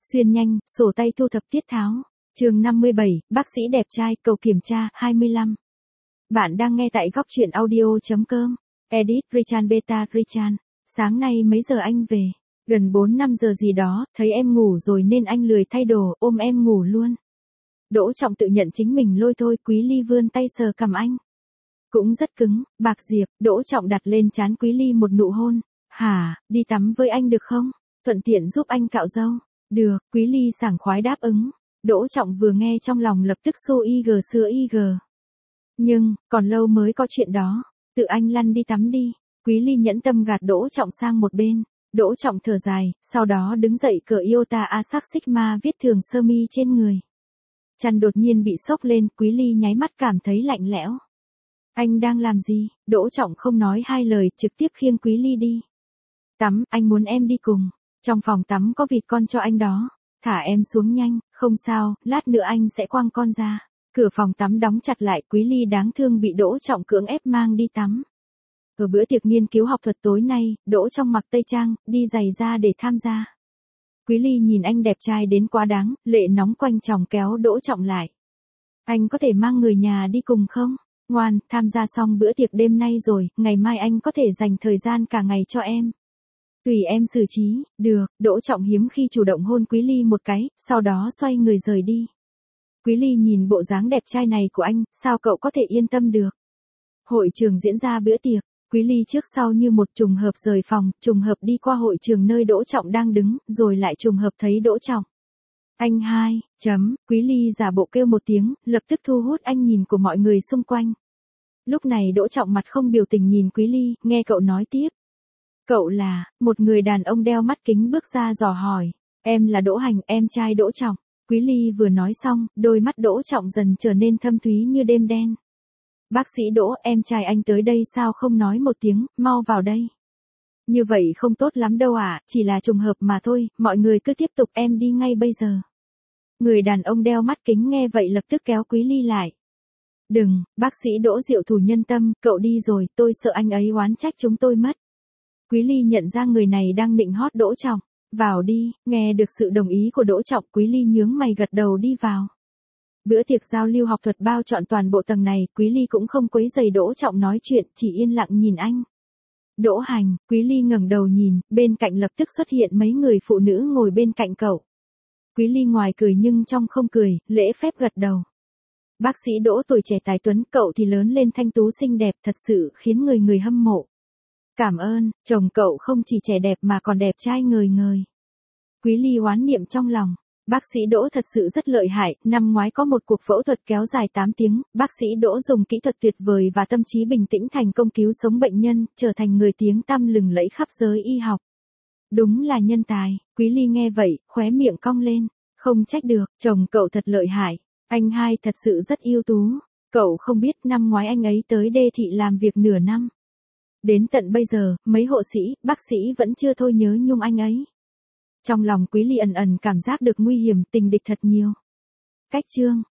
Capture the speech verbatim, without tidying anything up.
Xuyên nhanh, sổ tay thu thập tiết tháo. Chương năm mươi bảy, bác sĩ đẹp trai, cầu kiểm tra, hai mươi lăm. Bạn đang nghe tại góc truyện audio.com. Edit, Richard Beta, Richard. Sáng nay mấy giờ anh về? Gần bốn năm giờ gì đó, thấy em ngủ rồi nên anh lười thay đồ, ôm em ngủ luôn. Đỗ Trọng tự nhận chính mình lôi thôi, Quý Ly vươn tay sờ cằm anh. Cũng rất cứng, Bạc Diệp, Đỗ Trọng đặt lên trán Quý Ly một nụ hôn. Hả, đi tắm với anh được không? Thuận tiện giúp anh cạo râu. Được, Quý Ly sảng khoái đáp ứng. Đỗ Trọng vừa nghe trong lòng lập tức xô y gờ xưa y gờ. Nhưng, còn lâu mới có chuyện đó. Tự anh lăn đi tắm đi. Quý Ly nhẫn tâm gạt Đỗ Trọng sang một bên. Đỗ Trọng thở dài, sau đó đứng dậy cởi Iota Asac Sigma viết thường sơ mi trên người. Chăn đột nhiên bị sốc lên, Quý Ly nháy mắt cảm thấy lạnh lẽo. Anh đang làm gì? Đỗ Trọng không nói hai lời, trực tiếp khiêng Quý Ly đi. Tắm, anh muốn em đi cùng. Trong phòng tắm có vịt con cho anh đó. Thả em xuống nhanh, không sao, lát nữa anh sẽ quăng con ra. Cửa phòng tắm đóng chặt lại, Quý Ly đáng thương bị Đỗ Trọng cưỡng ép mang đi tắm. Ở bữa tiệc nghiên cứu học thuật tối nay, Đỗ Trọng mặc tây trang, đi giày ra để tham gia. Quý Ly nhìn anh đẹp trai đến quá đáng, lệ nóng quanh chòng kéo Đỗ Trọng lại. Anh có thể mang người nhà đi cùng không? Ngoan, tham gia xong bữa tiệc đêm nay rồi, ngày mai anh có thể dành thời gian cả ngày cho em. Tùy em xử trí, được, Đỗ Trọng hiếm khi chủ động hôn Quý Ly một cái, sau đó xoay người rời đi. Quý Ly nhìn bộ dáng đẹp trai này của anh, sao cậu có thể yên tâm được? Hội trường diễn ra bữa tiệc, Quý Ly trước sau như một trùng hợp rời phòng, trùng hợp đi qua hội trường nơi Đỗ Trọng đang đứng, rồi lại trùng hợp thấy Đỗ Trọng. Anh hai, chấm, Quý Ly giả bộ kêu một tiếng, lập tức thu hút anh nhìn của mọi người xung quanh. Lúc này Đỗ Trọng mặt không biểu tình nhìn Quý Ly, nghe cậu nói tiếp. Cậu là, một người đàn ông đeo mắt kính bước ra dò hỏi. Em là Đỗ Hành, em trai Đỗ Trọng. Quý Ly vừa nói xong, đôi mắt Đỗ Trọng dần trở nên thâm thúy như đêm đen. Bác sĩ Đỗ, em trai anh tới đây sao không nói một tiếng, mau vào đây. Như vậy không tốt lắm đâu ạ, à, chỉ là trùng hợp mà thôi, mọi người cứ tiếp tục, em đi ngay bây giờ. Người đàn ông đeo mắt kính nghe vậy lập tức kéo Quý Ly lại. Đừng, bác sĩ Đỗ diệu thủ nhân tâm, cậu đi rồi, tôi sợ anh ấy oán trách chúng tôi mất. Quý Ly nhận ra người này đang nịnh hót Đỗ Trọng. Vào đi, nghe được sự đồng ý của Đỗ Trọng, Quý Ly nhướng mày gật đầu đi vào. Bữa tiệc giao lưu học thuật bao trọn toàn bộ tầng này, Quý Ly cũng không quấy rầy Đỗ Trọng nói chuyện, chỉ yên lặng nhìn anh. Đỗ Hành, Quý Ly ngẩng đầu nhìn, bên cạnh lập tức xuất hiện mấy người phụ nữ ngồi bên cạnh cậu. Quý Ly ngoài cười nhưng trong không cười, lễ phép gật đầu. Bác sĩ Đỗ tuổi trẻ tài tuấn, cậu thì lớn lên thanh tú xinh đẹp, thật sự khiến người người hâm mộ. Cảm ơn, chồng cậu không chỉ trẻ đẹp mà còn đẹp trai ngời ngời. Quý Ly oán niệm trong lòng. Bác sĩ Đỗ thật sự rất lợi hại, năm ngoái có một cuộc phẫu thuật kéo dài tám tiếng, bác sĩ Đỗ dùng kỹ thuật tuyệt vời và tâm trí bình tĩnh thành công cứu sống bệnh nhân, trở thành người tiếng tăm lừng lẫy khắp giới y học. Đúng là nhân tài, Quý Ly nghe vậy, khóe miệng cong lên, không trách được, chồng cậu thật lợi hại, anh hai thật sự rất ưu tú, cậu không biết năm ngoái anh ấy tới Đê Thị làm việc nửa năm. Đến tận bây giờ, mấy hộ sĩ, bác sĩ vẫn chưa thôi nhớ nhung anh ấy. Trong lòng Quý Ly ẩn ẩn cảm giác được nguy hiểm, tình địch thật nhiều. Cách chương